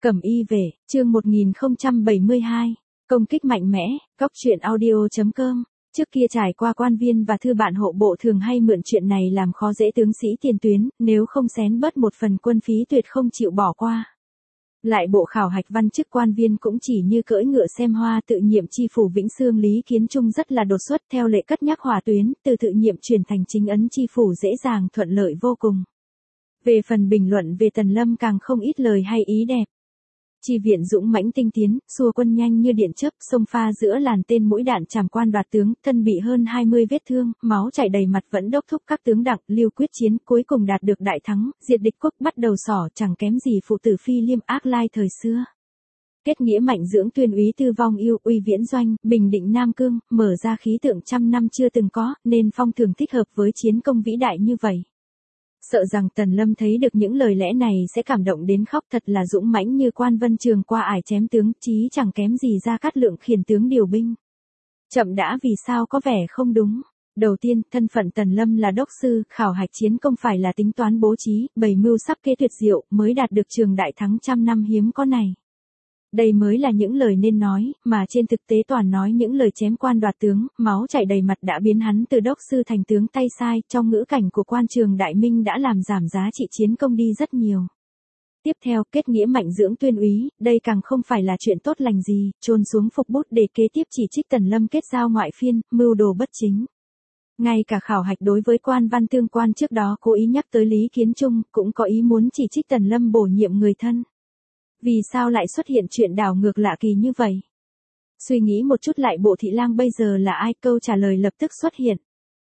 Cẩm y về, chương 1072, công kích mạnh mẽ, Cóc truyện audio.com. Trước kia trải qua quan viên và thư bạn hộ bộ thường hay mượn chuyện này làm khó dễ tướng sĩ tiền tuyến, nếu không xén bớt một phần quân phí tuyệt không chịu bỏ qua. Lại bộ khảo hạch văn chức quan viên cũng chỉ như cưỡi ngựa xem hoa, tự nhiệm chi phủ Vĩnh Xương Lý Kiến Trung rất là đột xuất, theo lệ cất nhắc hỏa tuyến, từ tự nhiệm chuyển thành chính ấn chi phủ dễ dàng thuận lợi vô cùng. Về phần bình luận về Tần Lâm càng không ít lời hay ý đẹp. Chi viện dũng mãnh tinh tiến, xua quân nhanh như điện chớp, xông pha giữa làn tên mũi đạn chảm quan đoạt tướng, thân bị hơn 20 vết thương, máu chảy đầy mặt vẫn đốc thúc các tướng Đặng, Lưu quyết chiến, cuối cùng đạt được đại thắng, diệt địch quốc bắt đầu xỏ, chẳng kém gì phụ tử Phi Liêm ác lai thời xưa. Kết nghĩa mạnh dưỡng tuyên úy Tư Vong Yêu, uy viễn doanh, bình định Nam Cương, mở ra khí tượng trăm năm chưa từng có, nên phong thường thích hợp với chiến công vĩ đại như vậy. Sợ rằng Tần Lâm thấy được những lời lẽ này sẽ cảm động đến khóc, thật là dũng mãnh như quan vân trường qua ải chém tướng, chí chẳng kém gì Gia Cát Lượng khiển tướng điều binh. Chậm đã, vì sao có vẻ không đúng. Đầu tiên, thân phận Tần Lâm là đốc sư, khảo hạch chiến công phải là tính toán bố trí, bày mưu sắp kế tuyệt diệu, mới đạt được trường đại thắng trăm năm hiếm có này. Đây mới là những lời nên nói, mà trên thực tế toàn nói những lời chém quan đoạt tướng, máu chảy đầy mặt đã biến hắn từ đốc sư thành tướng tay sai, trong ngữ cảnh của quan trường đại minh đã làm giảm giá trị chiến công đi rất nhiều. Tiếp theo, kết nghĩa mạnh dưỡng tuyên úy, đây càng không phải là chuyện tốt lành gì, chôn xuống phục bút để kế tiếp chỉ trích Tần Lâm kết giao ngoại phiên, mưu đồ bất chính. Ngay cả khảo hạch đối với quan văn tương quan trước đó cố ý nhắc tới Lý Kiến Trung, cũng có ý muốn chỉ trích Tần Lâm bổ nhiệm người thân. Vì sao lại xuất hiện chuyện đảo ngược lạ kỳ như vậy? Suy nghĩ một chút lại bộ thị lang bây giờ là ai, câu trả lời lập tức xuất hiện.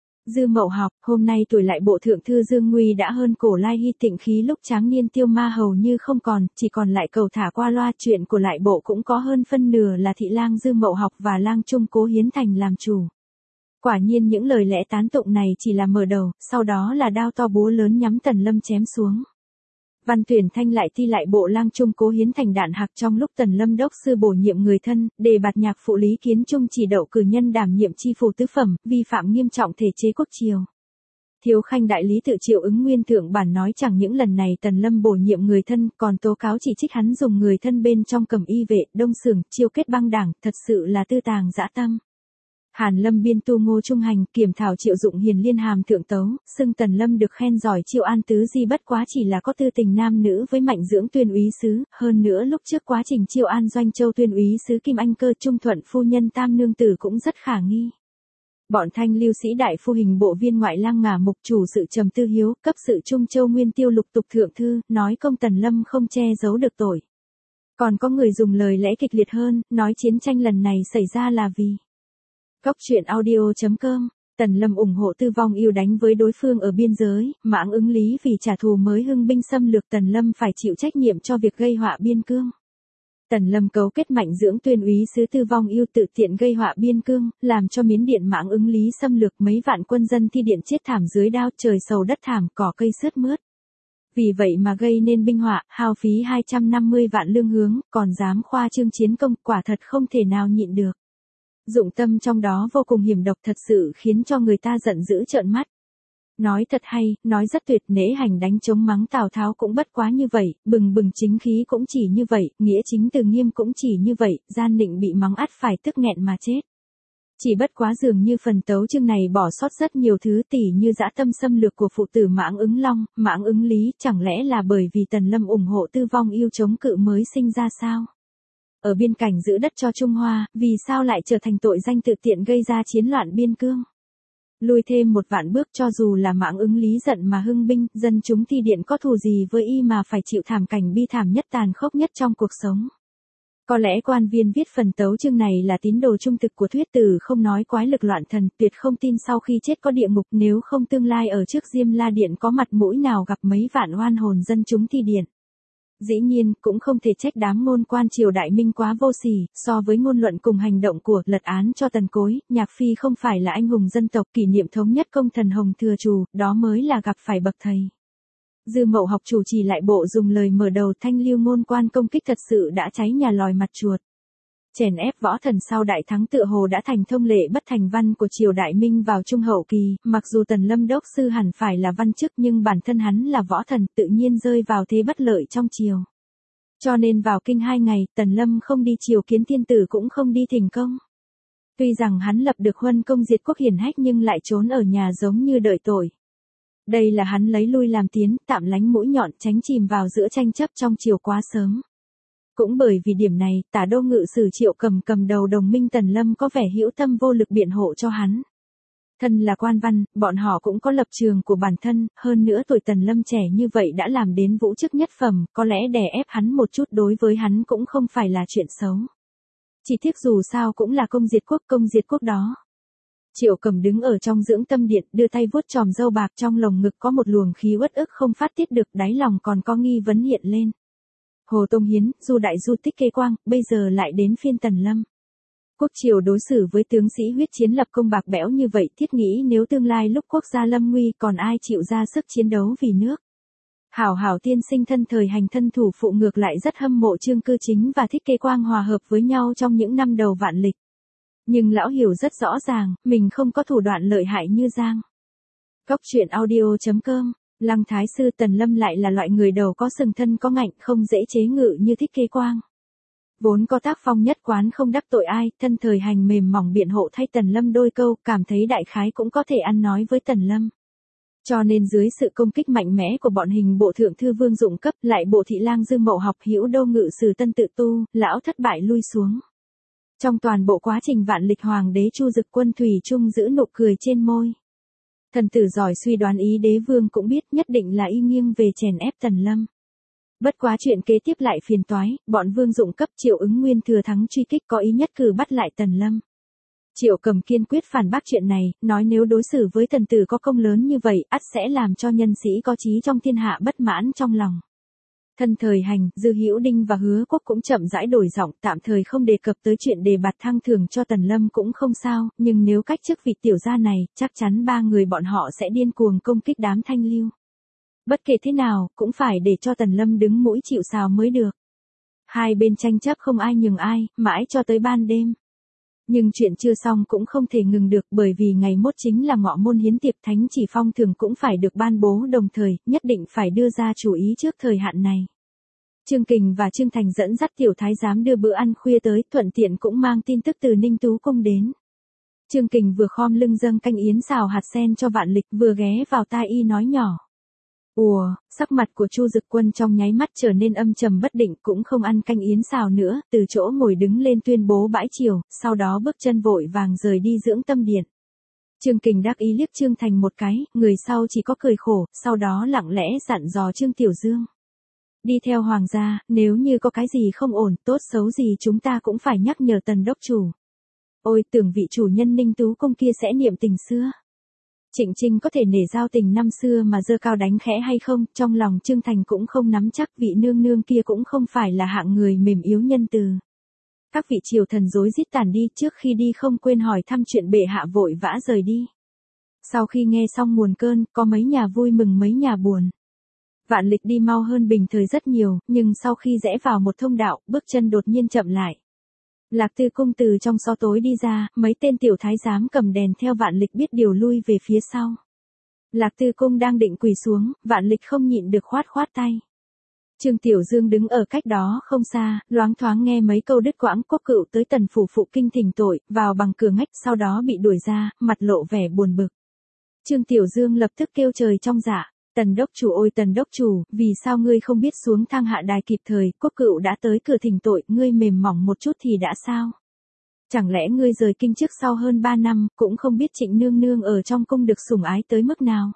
Dư Mậu Học, hôm nay tuổi lại bộ thượng thư Dương Nguy đã hơn Cổ Lai Hy tịnh khí lúc tráng niên Tiêu Ma hầu như không còn, chỉ còn lại cầu thả qua loa, chuyện của lại bộ cũng có hơn phân nửa là thị lang Dư Mậu Học và lang trung Cố Hiến Thành làm chủ. Quả nhiên những lời lẽ tán tụng này chỉ là mở đầu, sau đó là đao to búa lớn nhắm Tần Lâm chém xuống. Văn Tuyển Thanh lại thi lại bộ lang trung Cố Hiến Thành đạn hạc trong lúc Tần Lâm đốc sư bổ nhiệm người thân, đề bạt nhạc phụ Lý Kiến Trung chỉ đậu cử nhân đảm nhiệm chi phủ tứ phẩm, vi phạm nghiêm trọng thể chế quốc triều. Thiếu khanh đại lý tự Triệu Ứng Nguyên thượng bản nói chẳng những lần này Tần Lâm bổ nhiệm người thân, còn tố cáo chỉ trích hắn dùng người thân bên trong Cẩm y vệ, Đông Xưởng, chiêu kết băng đảng, thật sự là tư tàng dã tâm. Hàn Lâm biên tu Ngô Trung Hành, kiểm thảo Triệu Dụng Hiền liên hàm thượng tấu, xưng Tần Lâm được khen giỏi chiêu an tứ di bất quá chỉ là có tư tình nam nữ với mạnh dưỡng tuyên úy sứ, hơn nữa lúc trước quá trình chiêu an Doanh Châu tuyên úy sứ Kim Anh Cơ Trung Thuận phu nhân tam nương tử cũng rất khả nghi. Bọn Thanh lưu sĩ đại phu hình bộ viên ngoại lang Ngả Mục chủ sự Trầm Tư Hiếu, cấp sự Trung Châu Nguyên Tiêu lục tục thượng thư, nói công Tần Lâm không che giấu được tội. Còn có người dùng lời lẽ kịch liệt hơn, nói chiến tranh lần này xảy ra là vì Cóc truyện audio.com, Tần Lâm ủng hộ Tư Vong Yêu đánh với đối phương ở biên giới, Mãng Ứng Lý vì trả thù mới hưng binh xâm lược Tần Lâm phải chịu trách nhiệm cho việc gây họa biên cương. Tần Lâm cấu kết mạnh dưỡng tuyên úy sứ Tư Vong Yêu tự tiện gây họa biên cương, làm cho Miến Điện Mãng Ứng Lý xâm lược mấy vạn quân dân thi điện chết thảm dưới đao, trời sầu đất thảm, cỏ cây sướt mướt. Vì vậy mà gây nên binh họa, hao phí 250 vạn lương hướng, còn dám khoa trương chiến công, quả thật không thể nào nhịn được. Dụng tâm trong đó vô cùng hiểm độc, thật sự khiến cho người ta giận dữ trợn mắt. Nói thật hay, nói rất tuyệt, nể hành đánh chống mắng Tào Tháo cũng bất quá như vậy, bừng bừng chính khí cũng chỉ như vậy, nghĩa chính từ nghiêm cũng chỉ như vậy, gian nịnh bị mắng ắt phải tức nghẹn mà chết. Chỉ bất quá dường như phần tấu chương này bỏ sót rất nhiều thứ, tỉ như dã tâm xâm lược của phụ tử Mãng Ứng Long, Mãng Ứng Lý, chẳng lẽ là bởi vì Tần Lâm ủng hộ Tư Vong Yêu chống cự mới sinh ra sao? Ở biên cảnh giữ đất cho Trung Hoa, vì sao lại trở thành tội danh tự tiện gây ra chiến loạn biên cương? Lùi thêm một vạn bước, cho dù là Mãng Ứng Lý giận mà hưng binh, dân chúng thi điện có thù gì với y mà phải chịu thảm cảnh bi thảm nhất, tàn khốc nhất trong cuộc sống? Có lẽ quan viên viết phần tấu chương này là tín đồ trung thực của thuyết tử không nói quái lực loạn thần, tuyệt không tin sau khi chết có địa ngục, nếu không tương lai ở trước Diêm La Điện có mặt mũi nào gặp mấy vạn oan hồn dân chúng thi điện. Dĩ nhiên, cũng không thể trách đám ngôn quan triều đại minh quá vô sỉ, so với ngôn luận cùng hành động của lật án cho Tần Cối, Nhạc Phi không phải là anh hùng dân tộc, kỷ niệm thống nhất công thần Hồng Thừa Trù, đó mới là gặp phải bậc thầy. Dư Mậu Học chủ trì lại bộ dùng lời mở đầu thanh lưu ngôn quan công kích thật sự đã cháy nhà lòi mặt chuột. Chèn ép võ thần sau đại thắng tựa hồ đã thành thông lệ bất thành văn của triều đại minh vào trung hậu kỳ, mặc dù Tần Lâm đốc sư hẳn phải là văn chức nhưng bản thân hắn là võ thần, tự nhiên rơi vào thế bất lợi trong triều. Cho nên vào kinh 2 ngày, Tần Lâm không đi triều kiến thiên tử cũng không đi thỉnh công. Tuy rằng hắn lập được huân công diệt quốc hiển hách nhưng lại trốn ở nhà giống như đợi tội. Đây là hắn lấy lui làm tiến, tạm lánh mũi nhọn tránh chìm vào giữa tranh chấp trong triều quá sớm. Cũng bởi vì điểm này, Tả đô ngự sử Triệu Cầm cầm đầu đồng minh Tần Lâm có vẻ hữu tâm vô lực biện hộ cho hắn. Thân là quan văn, bọn họ cũng có lập trường của bản thân, hơn nữa tuổi Tần Lâm trẻ như vậy đã làm đến vũ chức nhất phẩm, có lẽ đè ép hắn một chút đối với hắn cũng không phải là chuyện xấu. Chỉ tiếc dù sao cũng là công diệt quốc đó. Triệu Cầm đứng ở trong dưỡng tâm điện, đưa tay vuốt chòm râu bạc, trong lồng ngực có một luồng khí uất ức không phát tiết được, đáy lòng còn có nghi vấn hiện lên. Hồ Tông Hiến, Du Đại Du Tích Kê Quang, bây giờ lại đến phiên Tần Lâm. Quốc triều đối xử với tướng sĩ huyết chiến lập công bạc bẽo như vậy, thiết nghĩ nếu tương lai lúc quốc gia lâm nguy còn ai chịu ra sức chiến đấu vì nước. Hảo tiên sinh thân thời hành thân thủ phụ ngược lại rất hâm mộ Trương Cư Chính và Thích Kê Quang hòa hợp với nhau trong những năm đầu vạn lịch. Nhưng lão hiểu rất rõ ràng, mình không có thủ đoạn lợi hại như Giang. Góc truyện audio.com, Lăng Thái Sư Tần Lâm lại là loại người đầu có sừng thân có ngạnh không dễ chế ngự như Thích Kê Quang. Vốn có tác phong nhất quán không đắc tội ai, thân thời hành mềm mỏng biện hộ thay Tần Lâm đôi câu, cảm thấy đại khái cũng có thể ăn nói với Tần Lâm. Cho nên dưới sự công kích mạnh mẽ của bọn hình bộ thượng thư Vương Dụng Cấp, lại bộ thị lang Dương Mậu học hữu đô ngự sử Tân Tự Tu, lão thất bại lui xuống. Trong toàn bộ quá trình vạn lịch hoàng đế Chu Dực Quân thủy chung giữ nụ cười trên môi. Thần tử giỏi suy đoán ý đế vương cũng biết nhất định là y nghiêng về chèn ép Tần Lâm. Bất quá chuyện kế tiếp lại phiền toái, bọn Vương Dụng Cấp Triệu Ứng Nguyên thừa thắng truy kích có ý nhất cử bắt lại Tần Lâm. Triệu Cầm kiên quyết phản bác chuyện này, nói nếu đối xử với thần tử có công lớn như vậy, ắt sẽ làm cho nhân sĩ có chí trong thiên hạ bất mãn trong lòng. Thân thời hành, Dư Hữu Đinh và Hứa Quốc cũng chậm rãi đổi giọng, tạm thời không đề cập tới chuyện đề bạt thăng thưởng cho Tần Lâm cũng không sao, nhưng nếu cách chức vị tiểu gia này, chắc chắn ba người bọn họ sẽ điên cuồng công kích đám thanh lưu. Bất kể thế nào, cũng phải để cho Tần Lâm đứng mũi chịu sào mới được. Hai bên tranh chấp không ai nhường ai, mãi cho tới ban đêm. Nhưng chuyện chưa xong cũng không thể ngừng được, bởi vì ngày mốt chính là ngọ môn hiến tiệp, thánh chỉ phong thường cũng phải được ban bố đồng thời, nhất định phải đưa ra chủ ý trước thời hạn này. Trương Kình và Trương Thành dẫn dắt tiểu thái giám đưa bữa ăn khuya tới, thuận tiện cũng mang tin tức từ Ninh Tú Cung đến. Trương Kình vừa khom lưng dâng canh yến xào hạt sen cho Vạn Lịch, vừa ghé vào tai y nói nhỏ. Ùa, sắc mặt của Chu Dực Quân trong nháy mắt trở nên âm trầm bất định, cũng không ăn canh yến xào nữa, từ chỗ ngồi đứng lên tuyên bố bãi triều, sau đó bước chân vội vàng rời đi dưỡng tâm điện. Trương Kình đắc ý liếc Trương Thành một cái, người sau chỉ có cười khổ, sau đó lặng lẽ dặn dò Trương Tiểu Dương. Đi theo hoàng gia, nếu như có cái gì không ổn, tốt xấu gì chúng ta cũng phải nhắc nhở Tần đốc chủ. Ôi, tưởng vị chủ nhân Ninh Tú Cung kia sẽ niệm tình xưa. Trịnh Trinh có thể nể giao tình năm xưa mà giơ cao đánh khẽ hay không, trong lòng Trương Thành cũng không nắm chắc, vị nương nương kia cũng không phải là hạng người mềm yếu nhân từ. Các vị triều thần rối rít tản đi, trước khi đi không quên hỏi thăm chuyện bệ hạ, vội vã rời đi. Sau khi nghe xong nguồn cơn, có mấy nhà vui mừng mấy nhà buồn. Vạn Lịch đi mau hơn bình thời rất nhiều, nhưng sau khi rẽ vào một thông đạo, bước chân đột nhiên chậm lại. Lạc Tư Cung từ trong xó tối đi ra, mấy tên tiểu thái giám cầm đèn theo Vạn Lịch biết điều lui về phía sau. Lạc Tư Cung đang định quỳ xuống, Vạn Lịch không nhịn được khoát tay. Trương Tiểu Dương đứng ở cách đó không xa, loáng thoáng nghe mấy câu đứt quãng. Quốc cựu tới Tần phủ phụ kinh thỉnh tội, vào bằng cửa ngách, sau đó bị đuổi ra, mặt lộ vẻ buồn bực. Trương Tiểu Dương lập tức kêu trời trong dạ. Tần đốc chủ ôi Tần đốc chủ, vì sao ngươi không biết xuống thang hạ đài kịp thời, quốc cựu đã tới cửa thỉnh tội, ngươi mềm mỏng một chút thì đã sao? Chẳng lẽ ngươi rời kinh trước sau hơn 3 năm, cũng không biết Trịnh nương nương ở trong cung được sủng ái tới mức nào?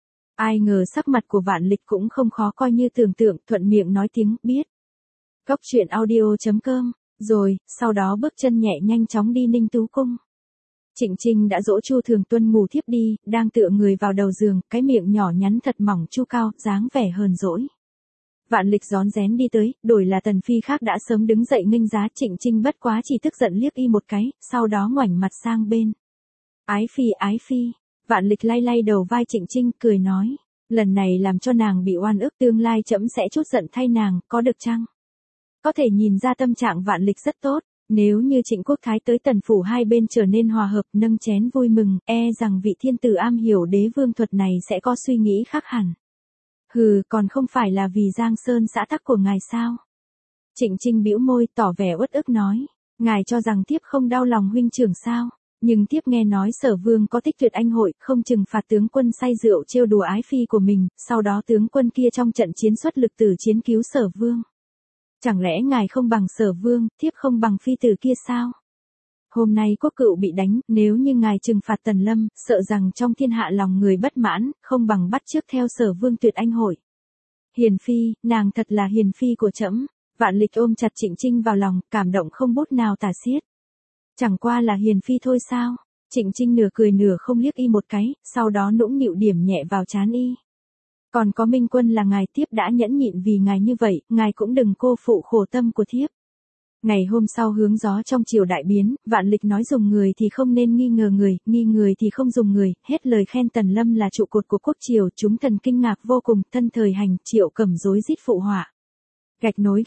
Ai ngờ sắc mặt của Vạn Lịch cũng không khó coi như tưởng tượng, thuận miệng nói tiếng, biết. Góc truyện audio.com, rồi, sau đó bước chân nhẹ nhanh chóng đi Ninh Tú Cung. Trịnh Trinh đã dỗ Chu Thường Tuân ngủ thiếp đi, đang tựa người vào đầu giường, cái miệng nhỏ nhắn thật mỏng chu cao, dáng vẻ hờn dỗi. Vạn Lịch rón rén đi tới, đổi là Tần Phi khác đã sớm đứng dậy nghênh giá. Trịnh Trinh bất quá chỉ tức giận liếc y một cái, sau đó ngoảnh mặt sang bên. Ái phi, Vạn Lịch lay lay đầu vai Trịnh Trinh, cười nói, lần này làm cho nàng bị oan ức, tương lai trẫm sẽ chút giận thay nàng, có được chăng? Có thể nhìn ra tâm trạng Vạn Lịch rất tốt. Nếu như Trịnh Quốc Thái tới Tần phủ hai bên trở nên hòa hợp, nâng chén vui mừng, rằng vị thiên tử am hiểu đế vương thuật này sẽ có suy nghĩ khác hẳn. Hừ, còn không phải là vì Giang Sơn xã tắc của ngài sao? Trịnh Trinh bĩu môi tỏ vẻ uất ức nói, ngài cho rằng thiếp không đau lòng huynh trưởng sao, nhưng thiếp nghe nói Sở Vương có tích tuyệt anh hội, không trừng phạt tướng quân say rượu trêu đùa ái phi của mình, sau đó tướng quân kia trong trận chiến xuất lực tử chiến cứu Sở Vương. Chẳng lẽ ngài không bằng Sở Vương, thiếp không bằng phi tử kia sao? Hôm nay quốc cựu bị đánh, nếu như ngài trừng phạt Tần Lâm, sợ rằng trong thiên hạ lòng người bất mãn, không bằng bắt chước theo Sở Vương tuyệt anh hội. Hiền phi, nàng thật là hiền phi của trẫm. Vạn Lịch ôm chặt Trịnh Trinh vào lòng, cảm động không bút nào tả xiết. Chẳng qua là hiền phi thôi sao? Trịnh Trinh nửa cười nửa không liếc y một cái, sau đó nũng nịu điểm nhẹ vào trán y. Còn có Minh Quân là ngài, thiếp đã nhẫn nhịn vì ngài như vậy, ngài cũng đừng cô phụ khổ tâm của thiếp. Ngày hôm sau hướng gió trong triều đại biến, Vạn Lịch nói dùng người thì không nên nghi ngờ người thì không dùng người, hết lời khen Tần Lâm là trụ cột của quốc triều, chúng thần kinh ngạc vô cùng, thân thời hành, Triệu Cẩm rối rít phụ họa. Gạch nối.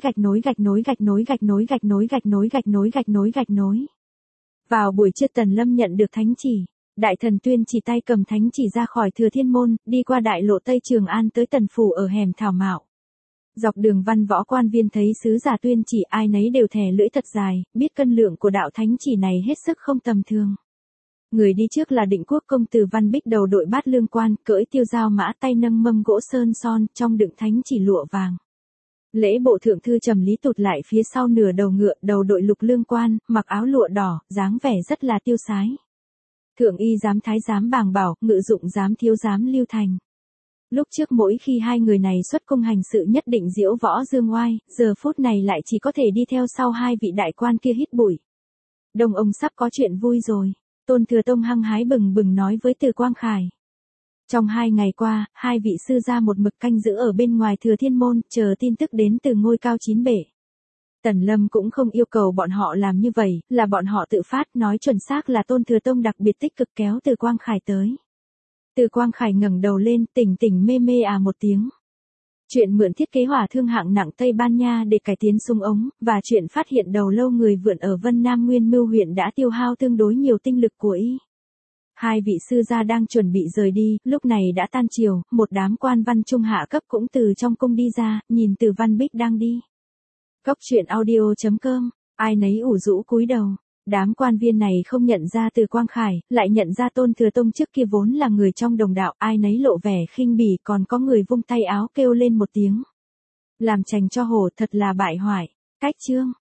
Vào buổi trưa Tần Lâm nhận được thánh chỉ, đại thần tuyên chỉ tay cầm thánh chỉ ra khỏi Thừa Thiên môn, đi qua đại lộ Tây Trường An tới Tần phủ ở hẻm Thảo Mạo. Dọc đường văn võ quan viên thấy sứ giả tuyên chỉ ai nấy đều thè lưỡi thật dài, biết cân lượng của đạo thánh chỉ này hết sức không tầm thường. Người đi trước là Định Quốc công tử Văn Bích đầu đội bát lương quan, cưỡi tiêu dao mã tay nâng mâm gỗ sơn son, trong đựng thánh chỉ lụa vàng. Lễ bộ thượng thư Trầm Lý tụt lại phía sau nửa đầu ngựa, đầu đội lục lương quan, mặc áo lụa đỏ, dáng vẻ rất là tiêu sái. Thượng y giám thái giám Bàng Bảo, ngự dụng giám thiếu giám Lưu Thành. Lúc trước mỗi khi hai người này xuất cung hành sự nhất định diễu võ dương oai, giờ phút này lại chỉ có thể đi theo sau hai vị đại quan kia hít bụi. Đông ông sắp có chuyện vui rồi, Tôn Thừa Tông hăng hái bừng bừng nói với Từ Quang Khải. Trong 2 ngày qua, hai vị sư gia một mực canh giữ ở bên ngoài Thừa Thiên môn, chờ tin tức đến từ ngôi cao 9 bể. Tần Lâm cũng không yêu cầu bọn họ làm như vậy, là bọn họ tự phát, nói chuẩn xác là Tôn Thừa Tông đặc biệt tích cực kéo Từ Quang Khải tới. Từ Quang Khải ngẩng đầu lên, tỉnh mê mê à một tiếng. Chuyện mượn thiết kế hỏa thương hạng nặng Tây Ban Nha để cải tiến súng ống, và chuyện phát hiện đầu lâu người vượn ở Vân Nam Nguyên Mưu huyện đã tiêu hao tương đối nhiều tinh lực của y. Hai vị sư gia đang chuẩn bị rời đi, lúc này đã tan chiều, một đám quan văn trung hạ cấp cũng từ trong cung đi ra, nhìn Từ Văn Bích đang đi. Cốc truyện audio.com, ai nấy ủ rũ cúi đầu. Đám quan viên này không nhận ra Từ Quang Khải, lại nhận ra Tôn Thừa Tông trước kia vốn là người trong đồng đạo, ai nấy lộ vẻ khinh bỉ, còn có người vung tay áo kêu lên một tiếng. Làm chành cho hổ, thật là bại hoại. Cách chương.